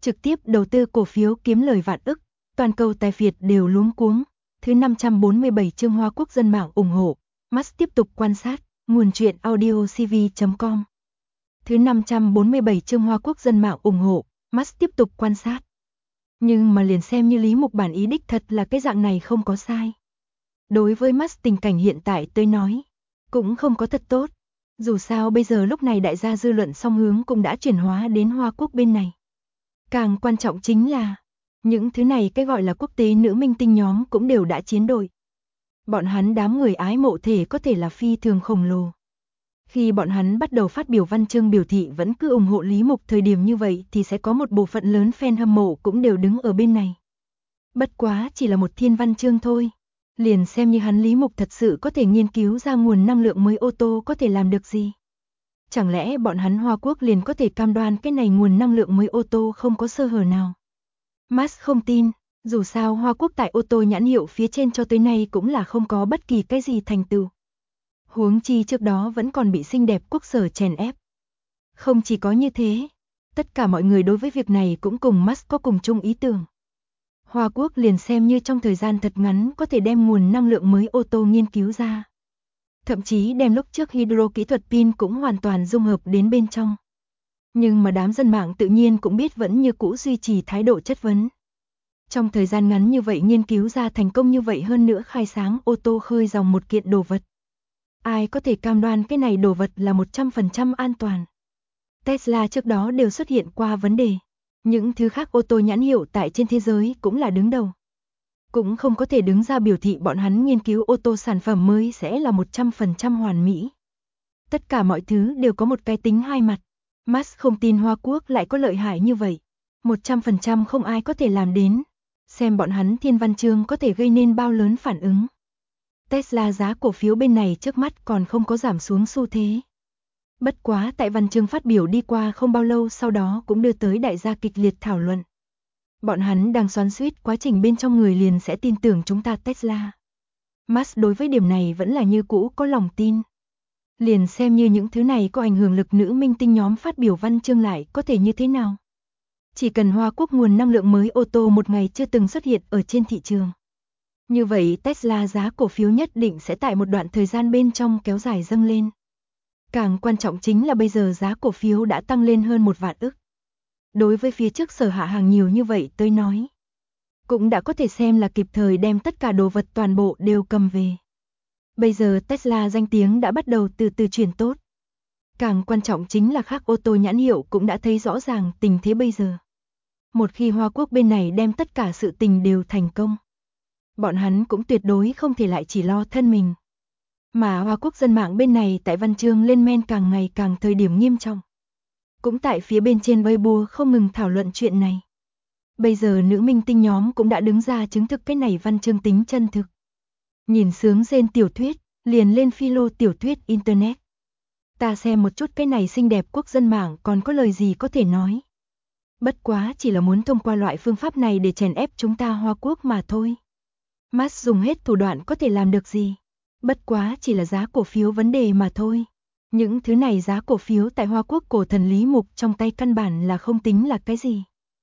trực tiếp đầu tư cổ phiếu kiếm lời vạn ức, toàn cầu tài phiệt đều luống cuống. Thứ 547 chương Hoa Quốc dân mạng ủng hộ, Musk tiếp tục quan sát, nguồn truyện audiocv.com. Thứ 547 chương Hoa Quốc dân mạng ủng hộ, Musk tiếp tục quan sát. Nhưng mà liền xem như Lý Mục bản ý đích thật là cái dạng này không có sai. Đối với Musk tình cảnh hiện tại tôi nói, cũng không có thật tốt. Dù sao bây giờ lúc này đại gia dư luận song hướng cũng đã chuyển hóa đến Hoa Quốc bên này. Càng quan trọng chính là, những thứ này cái gọi là quốc tế nữ minh tinh nhóm cũng đều đã chiến đội. Bọn hắn đám người ái mộ thể có thể là phi thường khổng lồ. Khi bọn hắn bắt đầu phát biểu văn chương biểu thị vẫn cứ ủng hộ Lý Mục thời điểm như vậy thì sẽ có một bộ phận lớn fan hâm mộ cũng đều đứng ở bên này. Bất quá chỉ là một thiên văn chương thôi. Liền xem như hắn Lý Mục thật sự có thể nghiên cứu ra nguồn năng lượng mới ô tô có thể làm được gì. Chẳng lẽ bọn hắn Hoa Quốc liền có thể cam đoan cái này nguồn năng lượng mới ô tô không có sơ hở nào. Musk không tin, dù sao Hoa Quốc tại ô tô nhãn hiệu phía trên cho tới nay cũng là không có bất kỳ cái gì thành tựu. Huống chi trước đó vẫn còn bị xinh đẹp quốc sở chèn ép. Không chỉ có như thế, tất cả mọi người đối với việc này cũng cùng Musk có cùng chung ý tưởng. Hoa Quốc liền xem như trong thời gian thật ngắn có thể đem nguồn năng lượng mới ô tô nghiên cứu ra. Thậm chí đem lúc trước hydro kỹ thuật pin cũng hoàn toàn dung hợp đến bên trong. Nhưng mà đám dân mạng tự nhiên cũng biết vẫn như cũ duy trì thái độ chất vấn. Trong thời gian ngắn như vậy nghiên cứu ra thành công như vậy hơn nữa khai sáng ô tô khơi dòng một kiện đồ vật. Ai có thể cam đoan cái này đồ vật là 100% an toàn. Tesla trước đó đều xuất hiện qua vấn đề. Những thứ khác ô tô nhãn hiệu tại trên thế giới cũng là đứng đầu. Cũng không có thể đứng ra biểu thị bọn hắn nghiên cứu ô tô sản phẩm mới sẽ là 100% hoàn mỹ. Tất cả mọi thứ đều có một cái tính hai mặt. Musk không tin Hoa Quốc lại có lợi hại như vậy. 100% không ai có thể làm đến. Xem bọn hắn thiên văn chương có thể gây nên bao lớn phản ứng. Tesla giá cổ phiếu bên này trước mắt còn không có giảm xuống xu thế. Bất quá tại văn chương phát biểu đi qua không bao lâu sau đó cũng đưa tới đại gia kịch liệt thảo luận. Bọn hắn đang xoắn xuýt quá trình bên trong người liền sẽ tin tưởng chúng ta Tesla. Musk đối với điểm này vẫn là như cũ có lòng tin. Liền xem như những thứ này có ảnh hưởng lực nữ minh tinh nhóm phát biểu văn chương lại có thể như thế nào. Chỉ cần Hoa Quốc nguồn năng lượng mới ô tô một ngày chưa từng xuất hiện ở trên thị trường. Như vậy Tesla giá cổ phiếu nhất định sẽ tại một đoạn thời gian bên trong kéo dài dâng lên. Càng quan trọng chính là bây giờ giá cổ phiếu đã tăng lên hơn 1 vạn ức. Đối với phía trước sở hạ hàng nhiều như vậy tôi nói. Cũng đã có thể xem là kịp thời đem tất cả đồ vật toàn bộ đều cầm về. Bây giờ Tesla danh tiếng đã bắt đầu từ từ chuyển tốt. Càng quan trọng chính là khác ô tô nhãn hiệu cũng đã thấy rõ ràng tình thế bây giờ. Một khi Hoa Quốc bên này đem tất cả sự tình đều thành công. Bọn hắn cũng tuyệt đối không thể lại chỉ lo thân mình. Mà Hoa Quốc dân mạng bên này tại văn chương lên men càng ngày càng thời điểm nghiêm trọng. Cũng tại phía bên trên Weibo không ngừng thảo luận chuyện này. Bây giờ nữ minh tinh nhóm cũng đã đứng ra chứng thực cái này văn chương tính chân thực. Nhìn sướng rên tiểu thuyết, liền lên philo tiểu thuyết internet. Ta xem một chút cái này xinh đẹp quốc dân mạng còn có lời gì có thể nói. Bất quá chỉ là muốn thông qua loại phương pháp này để chèn ép chúng ta Hoa Quốc mà thôi. Musk dùng hết thủ đoạn có thể làm được gì. Bất quá chỉ là giá cổ phiếu vấn đề mà thôi. Những thứ này giá cổ phiếu tại Hoa Quốc cổ thần Lý Mục trong tay căn bản là không tính là cái gì.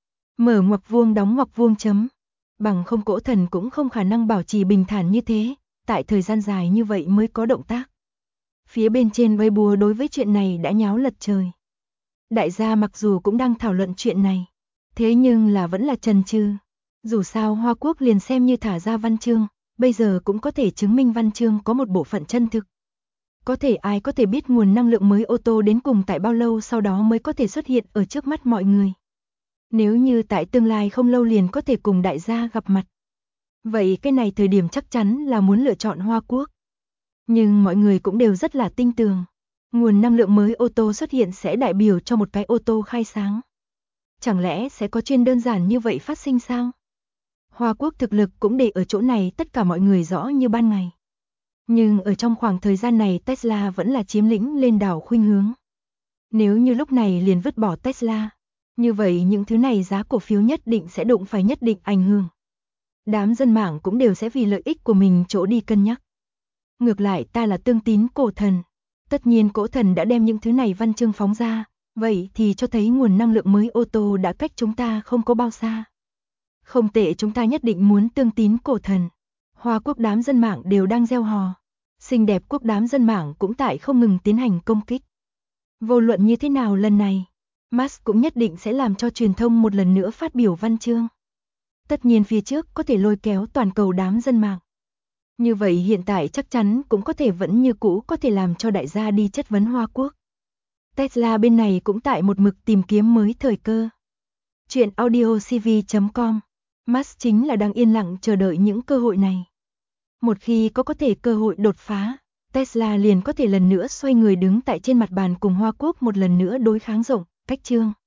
Mở ngoặc vuông đóng ngoặc vuông chấm. Bằng không cổ thần cũng không khả năng bảo trì bình thản như thế, tại thời gian dài như vậy mới có động tác. Phía bên trên Weibo đối với chuyện này đã nháo lật trời. Đại gia mặc dù cũng đang thảo luận chuyện này, thế nhưng là vẫn là chần chừ. Dù sao Hoa Quốc liền xem như thả ra văn chương, bây giờ cũng có thể chứng minh văn chương có một bộ phận chân thực. Có thể ai có thể biết nguồn năng lượng mới ô tô đến cùng tại bao lâu sau đó mới có thể xuất hiện ở trước mắt mọi người. Nếu như tại tương lai không lâu liền có thể cùng đại gia gặp mặt. Vậy cái này thời điểm chắc chắn là muốn lựa chọn Hoa Quốc. Nhưng mọi người cũng đều rất là tin tưởng. Nguồn năng lượng mới ô tô xuất hiện sẽ đại biểu cho một cái ô tô khai sáng. Chẳng lẽ sẽ có chuyện đơn giản như vậy phát sinh sao? Hoa Quốc thực lực cũng để ở chỗ này tất cả mọi người rõ như ban ngày. Nhưng ở trong khoảng thời gian này Tesla vẫn là chiếm lĩnh lên đảo khuynh hướng. Nếu như lúc này liền vứt bỏ Tesla, như vậy những thứ này giá cổ phiếu nhất định sẽ đụng phải nhất định ảnh hưởng. Đám dân mạng cũng đều sẽ vì lợi ích của mình chỗ đi cân nhắc. Ngược lại ta là tương tín cổ thần. Tất nhiên cổ thần đã đem những thứ này văn chương phóng ra, Vậy thì cho thấy nguồn năng lượng mới ô tô đã cách chúng ta không có bao xa. Không tệ, chúng ta nhất định muốn tương tín cổ thần. Hoa quốc đám dân mạng đều đang reo hò. Xinh đẹp quốc đám dân mạng cũng tại không ngừng tiến hành công kích. Vô luận như thế nào lần này, Musk cũng nhất định sẽ làm cho truyền thông một lần nữa phát biểu văn chương. Tất nhiên phía trước có thể lôi kéo toàn cầu đám dân mạng. Như vậy hiện tại chắc chắn cũng có thể vẫn như cũ có thể làm cho đại gia đi chất vấn Hoa quốc. Tesla bên này cũng tại một mực tìm kiếm mới thời cơ. Chuyện audiocv.com. Musk chính là đang yên lặng chờ đợi những cơ hội này. Một khi có thể cơ hội đột phá, Tesla liền có thể lần nữa xoay người đứng tại trên mặt bàn cùng Hoa quốc một lần nữa đối kháng rộng, cách trương.